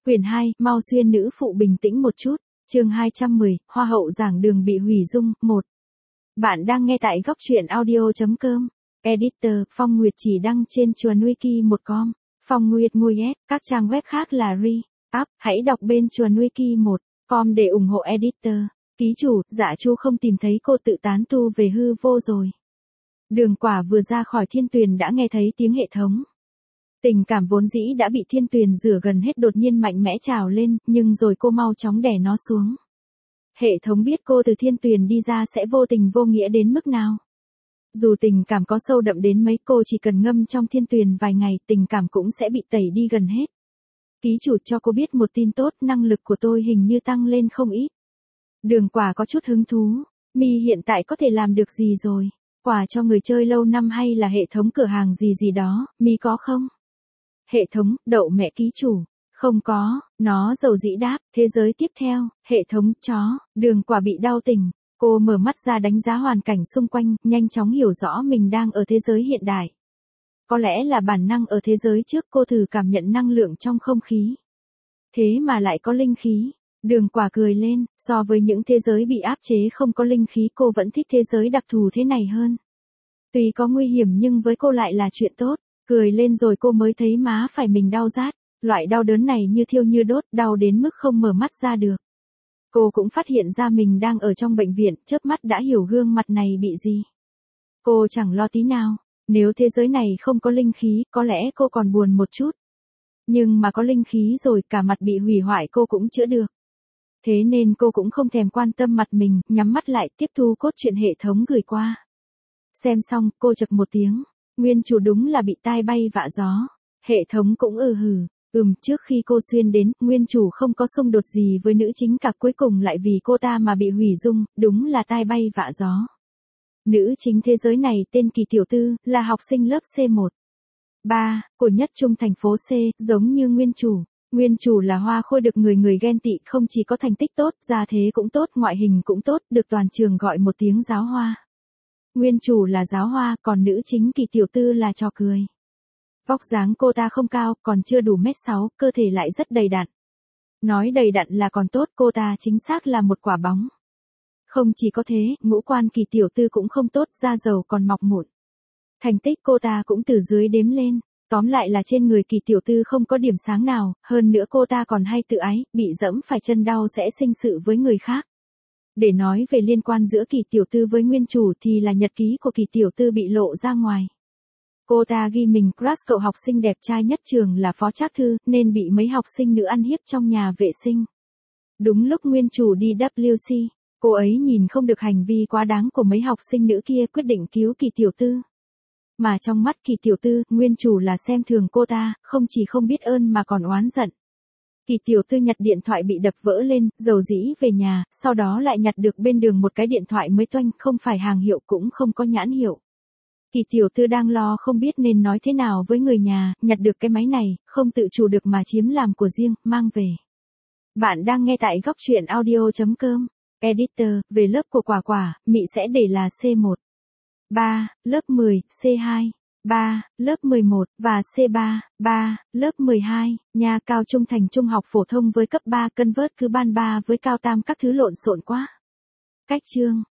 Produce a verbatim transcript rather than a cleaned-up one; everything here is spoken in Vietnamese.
Quyển hai, mau xuyên nữ phụ bình tĩnh một chút. Chương hai trăm mười, Hoa hậu giảng đường bị hủy dung, một. Bạn đang nghe tại góc truyện audio chấm com. Editor, Phong Nguyệt chỉ đăng trên chuồn wiki một com. Phong Nguyệt ngồi S, các trang web khác là re, up, hãy đọc bên chuồn wiki một com để ủng hộ editor. Ký chủ, Dạ Chu không tìm thấy cô tự tán tu về hư vô rồi. Đường Quả vừa ra khỏi Thiên Tuyền đã nghe thấy tiếng hệ thống. Tình cảm vốn dĩ đã bị Thiên Tuyền rửa gần hết đột nhiên mạnh mẽ trào lên, nhưng rồi cô mau chóng đè nó xuống. Hệ thống biết cô từ Thiên Tuyền đi ra sẽ vô tình vô nghĩa đến mức nào. Dù tình cảm có sâu đậm đến mấy, cô chỉ cần ngâm trong Thiên Tuyền vài ngày, tình cảm cũng sẽ bị tẩy đi gần hết. Ký chủ cho cô biết một tin tốt, năng lực của tôi hình như tăng lên không ít. Đường Quả có chút hứng thú. Mi hiện tại có thể làm được gì rồi? Quà cho người chơi lâu năm hay là hệ thống cửa hàng gì gì đó, Mi có không? Hệ thống, đậu mẹ ký chủ. Không có, nó dầu dĩ đáp. Thế giới tiếp theo, hệ thống, chó. Đường Quả bị đau tỉnh. Cô mở mắt ra đánh giá hoàn cảnh xung quanh, nhanh chóng hiểu rõ mình đang ở thế giới hiện đại. Có lẽ là bản năng ở thế giới trước, cô thử cảm nhận năng lượng trong không khí. Thế mà lại có linh khí. Đường Quả cười lên, so với những thế giới bị áp chế không có linh khí, cô vẫn thích thế giới đặc thù thế này hơn. Tuy có nguy hiểm nhưng với cô lại là chuyện tốt. Cười lên rồi cô mới thấy má phải mình đau rát. Loại đau đớn này như thiêu như đốt, đau đến mức không mở mắt ra được. Cô cũng phát hiện ra mình đang ở trong bệnh viện, chớp mắt đã hiểu gương mặt này bị gì. Cô chẳng lo tí nào. Nếu thế giới này không có linh khí, có lẽ cô còn buồn một chút. Nhưng mà có linh khí rồi, cả mặt bị hủy hoại cô cũng chữa được. Thế nên cô cũng không thèm quan tâm mặt mình, nhắm mắt lại tiếp thu cốt truyện hệ thống gửi qua. Xem xong, cô chậc một tiếng. Nguyên chủ đúng là bị tai bay vạ gió. Hệ thống cũng ừ hừ. Ừm, trước khi cô xuyên đến, nguyên chủ không có xung đột gì với nữ chính cả, cuối cùng lại vì cô ta mà bị hủy dung, đúng là tai bay vạ gió. Nữ chính thế giới này tên Kỳ Tiểu Tư, là học sinh lớp C một. ba, của nhất trung thành phố C, giống như nguyên chủ. Nguyên chủ là hoa khôi được người người ghen tị, không chỉ có thành tích tốt, gia thế cũng tốt, ngoại hình cũng tốt, được toàn trường gọi một tiếng giáo hoa. Nguyên chủ là giáo hoa, còn nữ chính Kỳ Tiểu Tư là trò cười. Vóc dáng cô ta không cao, còn chưa đủ mét sáu, cơ thể lại rất đầy đặn. Nói đầy đặn là còn tốt, cô ta chính xác là một quả bóng. Không chỉ có thế, ngũ quan Kỳ Tiểu Tư cũng không tốt, da dầu còn mọc mụn. Thành tích cô ta cũng từ dưới đếm lên. Tóm lại là trên người Kỳ Tiểu Tư không có điểm sáng nào, hơn nữa cô ta còn hay tự ái, bị dẫm phải chân đau sẽ sinh sự với người khác. Để nói về liên quan giữa Kỳ Tiểu Tư với nguyên chủ thì là nhật ký của Kỳ Tiểu Tư bị lộ ra ngoài. Cô ta ghi mình crush cậu học sinh đẹp trai nhất trường là Phó Trác Thư, nên bị mấy học sinh nữ ăn hiếp trong nhà vệ sinh. Đúng lúc nguyên chủ đi W C, cô ấy nhìn không được hành vi quá đáng của mấy học sinh nữ kia, quyết định cứu Kỳ Tiểu Tư. Mà trong mắt Kỳ Tiểu Tư, nguyên chủ là xem thường cô ta, không chỉ không biết ơn mà còn oán giận. Kỳ Tiểu Tư nhặt điện thoại bị đập vỡ lên, dầu dĩ về nhà, sau đó lại nhặt được bên đường một cái điện thoại mới toanh, không phải hàng hiệu cũng không có nhãn hiệu. Kỳ Tiểu Tư đang lo không biết nên nói thế nào với người nhà, nhặt được cái máy này, không tự chủ được mà chiếm làm của riêng, mang về. Bạn đang nghe tại góc truyện audio chấm com. Editor, về lớp của Quả Quả, Mị sẽ để là C một. ba, lớp mười, C hai, ba, lớp mười một, và C ba, ba, lớp mười hai, nhà cao trung thành trung học phổ thông với cấp ba, cân vớt cứ ban ba với cao tam các thứ lộn xộn quá. Cách chương.